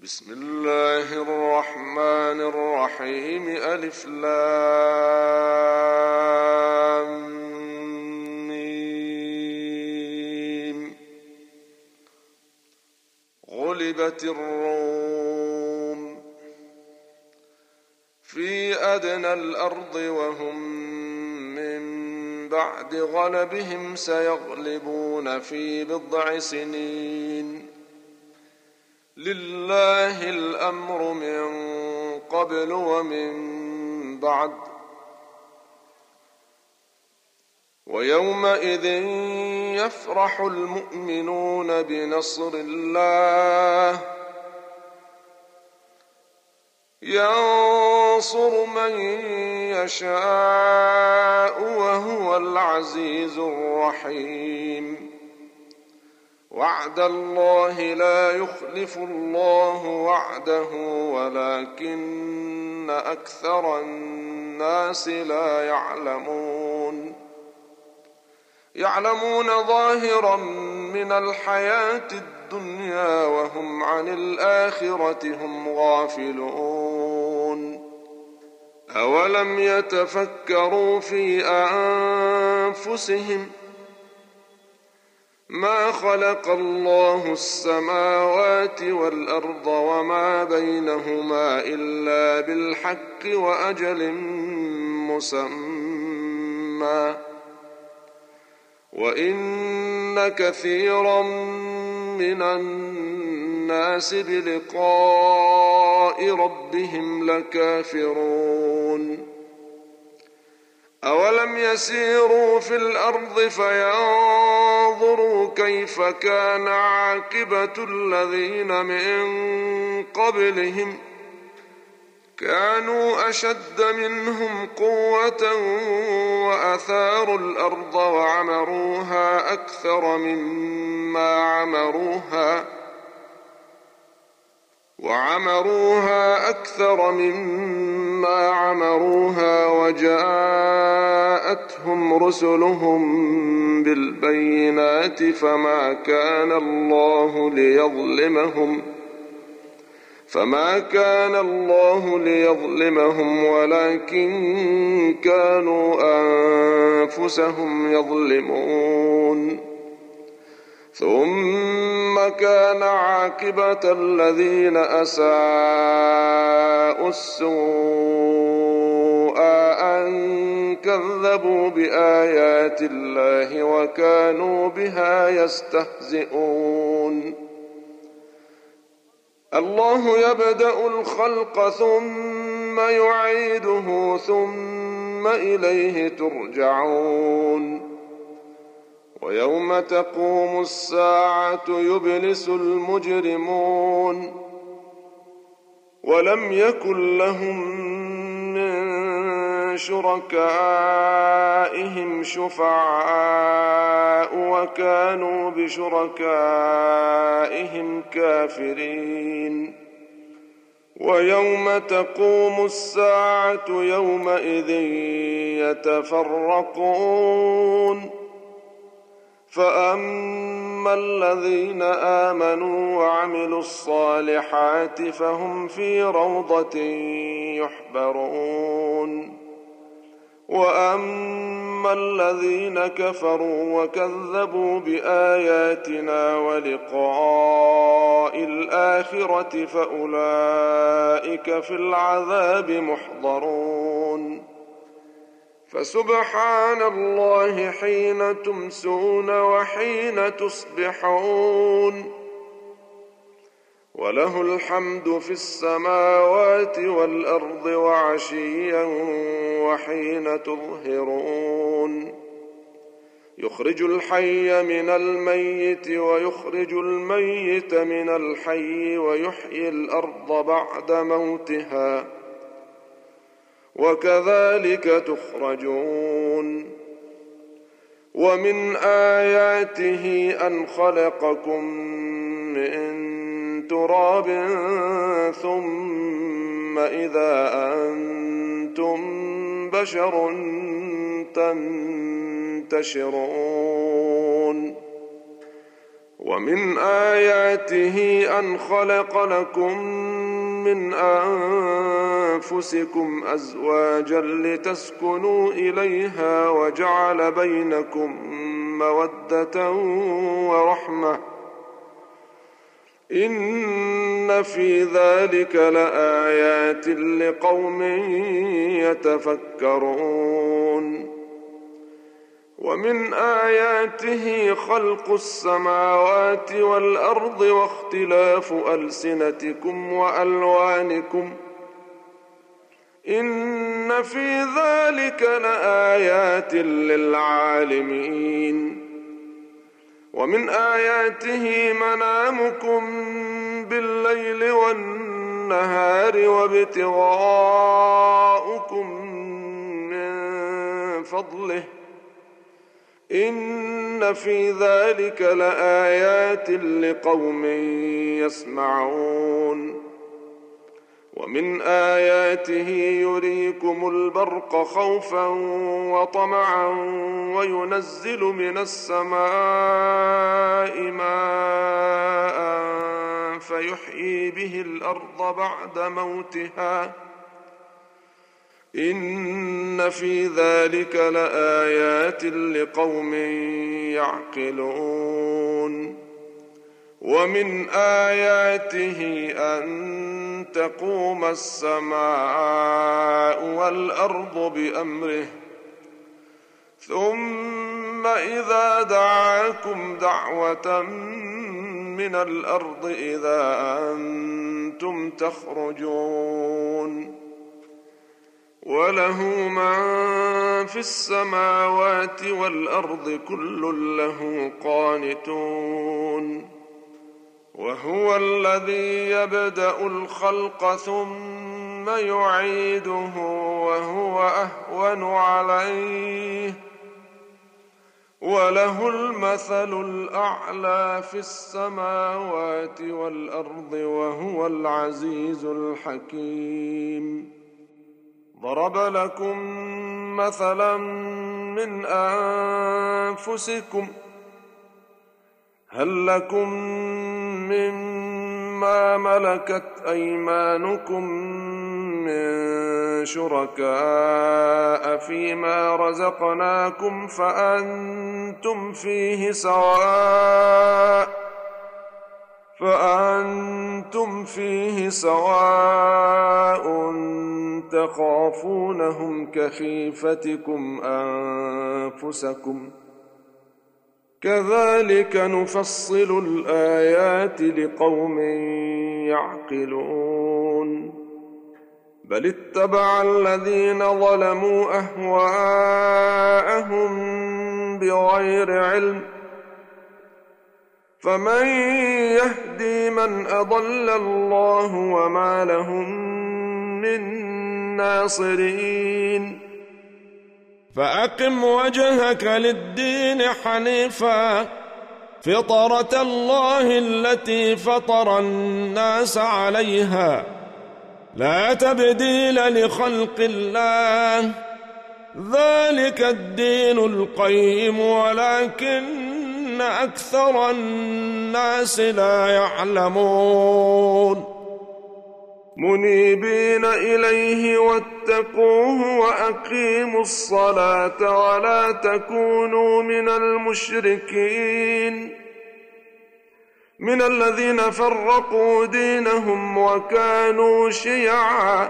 بسم الله الرحمن الرحيم ألف لام ميم. غلبت الروم في أدنى الأرض وهم من بعد غلبهم سيغلبون في بضع سنين. لله الأمر من قبل ومن بعد ويومئذ يفرح المؤمنون بنصر الله ينصر من يشاء وهو العزيز الرحيم. وعد الله لا يخلف الله وعده ولكن أكثر الناس لا يعلمون ظاهرا من الحياة الدنيا وهم عن الآخرة هم غافلون. أولم يتفكروا في أنفسهم ما خلق الله السماوات والأرض وما بينهما إلا بالحق وأجل مسمى وإن كثيرا من الناس بلقاء ربهم لكافرون. أولم يسيروا في الأرض فينظروا كيف كان عاقبة الذين من قبلهم كانوا أشد منهم قوة وأثاروا الأرض وعمروها أكثر مما عمروها وجاءتهم رسلهم بالبينات فما كان الله ليظلمهم ولكن كانوا أنفسهم يظلمون. ثم كان عاقبة الذين أساءوا السوء أن كذبوا بآيات الله وكانوا بها يستهزئون. الله يبدأ الخلق ثم يعيده ثم إليه ترجعون. ويوم تقوم الساعة يبلس المجرمون ولم يكن لهم من شركائهم شفعاء وكانوا بشركائهم كافرين. ويوم تقوم الساعة يومئذ يتفرقون فأما الذين آمنوا وعملوا الصالحات فهم في روضة يحبرون. وأما الذين كفروا وكذبوا بآياتنا ولقاء الآخرة فأولئك في العذاب محضرون. فسبحان الله حين تمسون وحين تصبحون وله الحمد في السماوات والأرض وعشيا وحين تظهرون. يخرج الحي من الميت ويخرج الميت من الحي ويحيي الأرض بعد موتها وكذلك تخرجون. ومن آياته أن خلقكم من تراب ثم إذا أنتم بشر تنتشرون. ومن آياته أن خلق لكم من أنفسكم أزواجا لتسكنوا إليها وجعل بينكم مودة ورحمة إن في ذلك لآيات لقوم يتفكرون ومن آياته خلق السماوات والأرض واختلاف ألسنتكم وألوانكم إن في ذلك لآيات للعالمين ومن آياته منامكم بالليل والنهار وابتغاؤكم من فضله إن في ذلك لآيات لقوم يسمعون ومن آياته يريكم البرق خوفا وطمعا وينزل من السماء ماء فيحيي به الأرض بعد موتها إن في ذلك لآيات لقوم يعقلون ومن آياته أن تقوم السماء والأرض بأمره ثم إذا دعاكم دعوة من الأرض إذا أنتم تخرجون وله من في السماوات والأرض كل له قانتون وهو الذي يبدأ الخلق ثم يعيده وهو أهون عليه وله المثل الأعلى في السماوات والأرض وهو العزيز الحكيم ضرب لكم مثلا من أنفسكم هل لكم مما ملكت أيمانكم من شركاء فيما رزقناكم فأنتم فيه سواء تخافونهم كخيفتكم أنفسكم كذلك نفصل الآيات لقوم يعقلون بل اتبع الذين ظلموا أهواءهم بغير علم فمن يهدي من أضل الله وما لهم من ناصرين فأقم وجهك للدين حنيفا فطرة الله التي فطر الناس عليها لا تبديل لخلق الله ذلك الدين القيم ولكن أكثر الناس لا يعلمون منيبين إليه واتقوه وأقيموا الصلاة ولا تكونوا من المشركين من الذين فرقوا دينهم وكانوا شيعا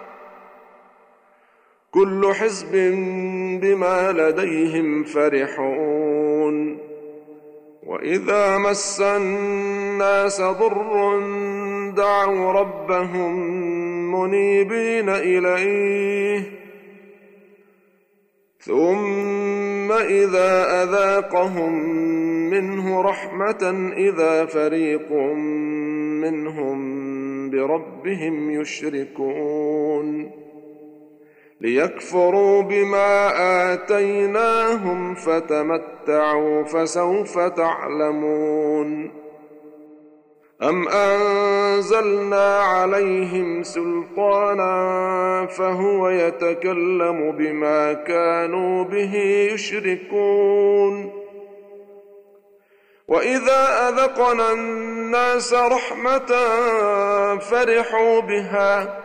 كل حزب بما لديهم فرحون وإذا مس الناس ضر دعوا ربهم منيبين إليه ثم إذا أذاقهم منه رحمة إذا فريق منهم بربهم يشركون ليكفروا بما آتيناهم فتمتعوا فسوف تعلمون أم أنزلنا عليهم سلطانا فهو يتكلم بما كانوا به يشركون وإذا أذقنا الناس رحمة فرحوا بها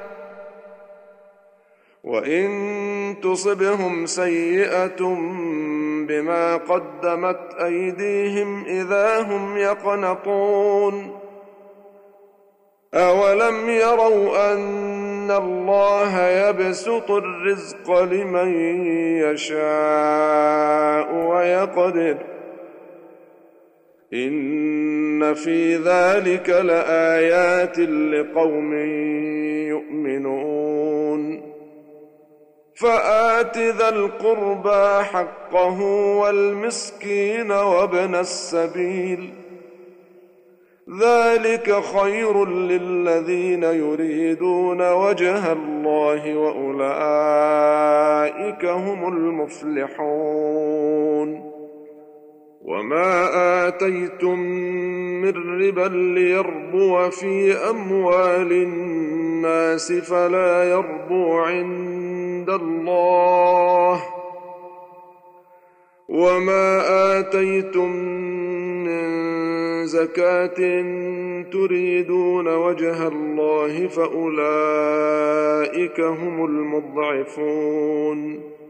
وإن تصبهم سيئة بما قدمت أيديهم إذا هم يقنطون أولم يروا أن الله يبسط الرزق لمن يشاء ويقدر إن في ذلك لآيات لقوم يؤمنون فآت ذا القربى حقه والمسكين وابن السبيل ذلك خير للذين يريدون وجه الله وأولئك هم المفلحون وما آتيتم من ربا ليربو في أموال الناس فلا يربو عند الله وما آتيتم من زكاة تريدون وجه الله فأولئك هم المضعفون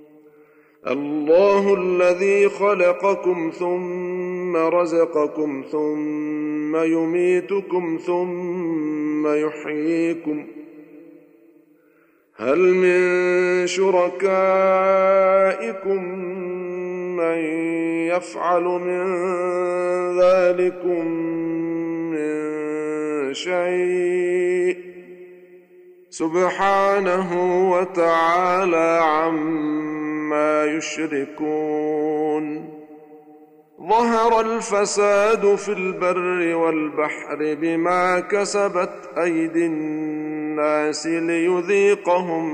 الله الذي خلقكم ثم رزقكم ثم يميتكم ثم يحييكم هل من شركائكم من يفعل من ذلكم من شيء سبحانه وتعالى عما يشركون ظهر الفساد في البر والبحر بما كسبت أيدي الناس ليذيقهم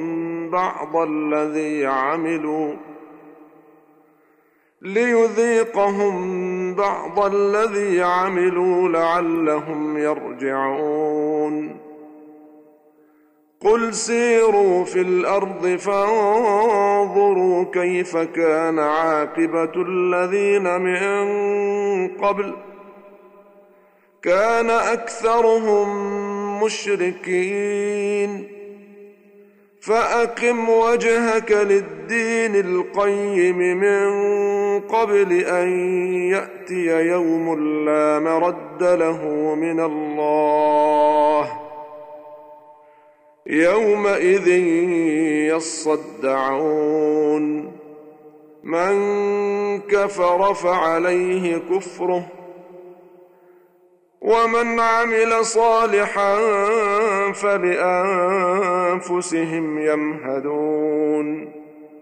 بعض الذي عملوا لعلهم يرجعون قل سيروا في الأرض فانظروا كيف كان عاقبة الذين من قبل كان أكثرهم مشركين فأقم وجهك للدين القيم من قبل أن يأتي يوم لا مرد له من الله يومئذ يصدعون من كفر فعليه كفره ومن عمل صالحا فلأنفسهم يمهدون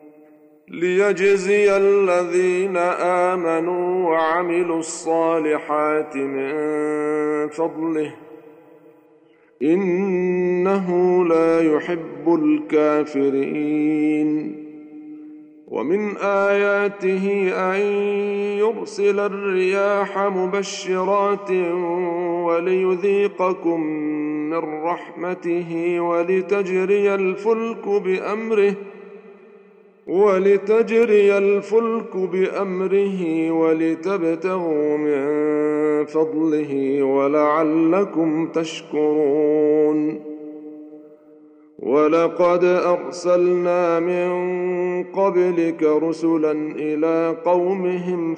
ليجزي الذين آمنوا وعملوا الصالحات من فضله إنه لا يحب الكافرين ومن آياته أن يرسل الرياح مبشرات وليذيقكم من رحمته ولتجري الفلك بأمره ولتبتغوا من فضله ولعلكم تشكرون ولقد أرسلنا من قبلك رسلا إلى قومهم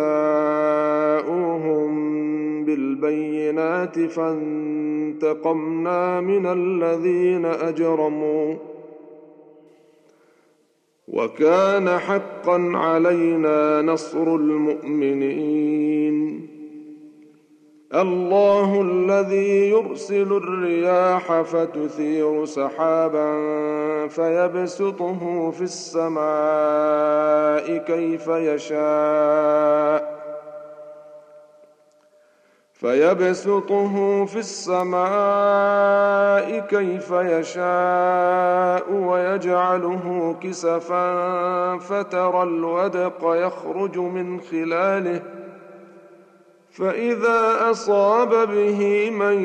فجاءوهم بالبينات فانتقمنا من الذين أجرموا وكان حقا علينا نصر المؤمنين الله الذي يرسل الرياح فتثير سحابا فيبسطه في السماء كيف يشاء ويجعله كسفا فترى الودق يخرج من خلاله فإذا أصاب به من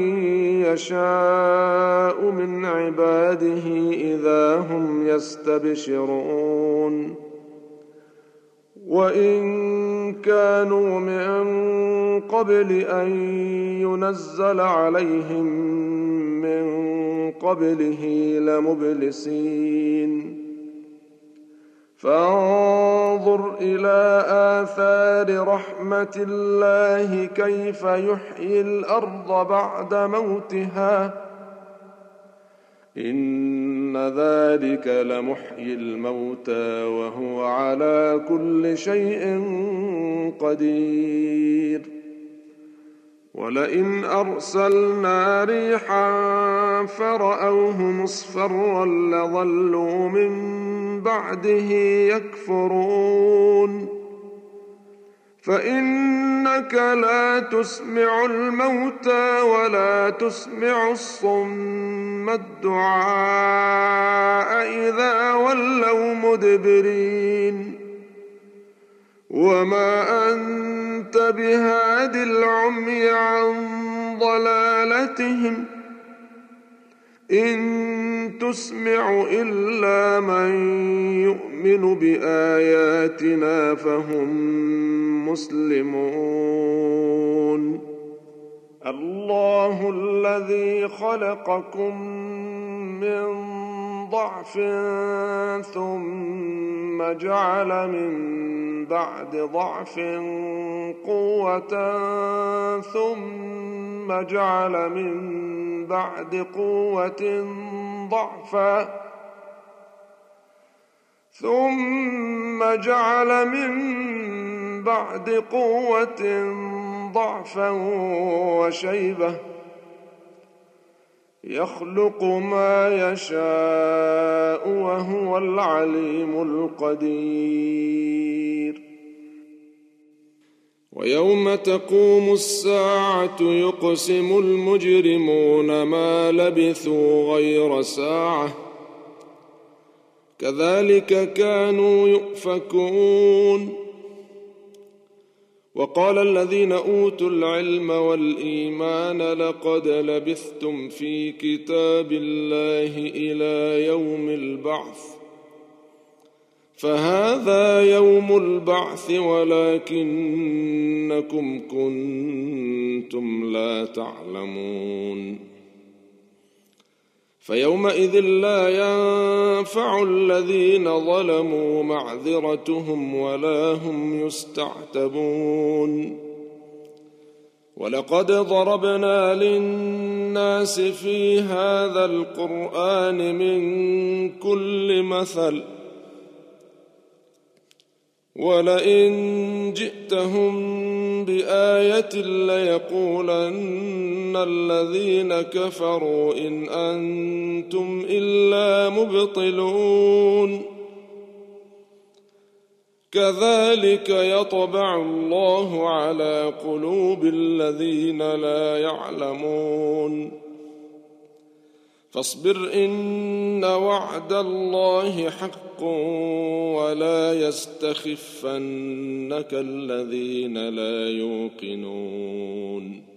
يشاء من عباده إذا هم يستبشرون وإن كانوا من قبل أن ينزل عليهم من قبله لمبلسين فانظر إلى آثار رحمة الله كيف يحيي الأرض بعد موتها إن ذلك لمحيي الموتى وهو على كل شيء قدير ولئن أرسلنا ريحا فرأوه مصفرا لظلوا من بعده يكفرون فإنك لا تسمع الموتى ولا تسمع الصم الدعاء إذا ولوا مدبرين وما أنت بهاد العمي عن ضلالتهم إن تسمع إلا من يؤمن بآياتنا فهم مسلمون الله الذي خلقكم من ضعف ثم جعل من بعد ضعف قوة ثم جعل من بعد قوة ضعفا ثم جعل من بعد قوة ضعفا وشيبة يخلق ما يشاء وهو العليم القدير ويوم تقوم الساعة يقسم المجرمون ما لبثوا غير ساعة كذلك كانوا يؤفكون وقال الذين أوتوا العلم والإيمان لقد لبثتم في كتاب الله إلى يوم البعث فهذا يوم البعث ولكنكم كنتم لا تعلمون فيومئذ لا ينفع الذين ظلموا معذرتهم ولا هم يستعتبون ولقد ضربنا للناس في هذا القرآن من كل مثل ولئن جئتهم بآية ليقولن الذين كفروا إن أنتم إلا مبطلون كذلك يطبع الله على قلوب الذين لا يعلمون فاصبر إن وعد الله حق ولا يستخفنك الذين لا يوقنون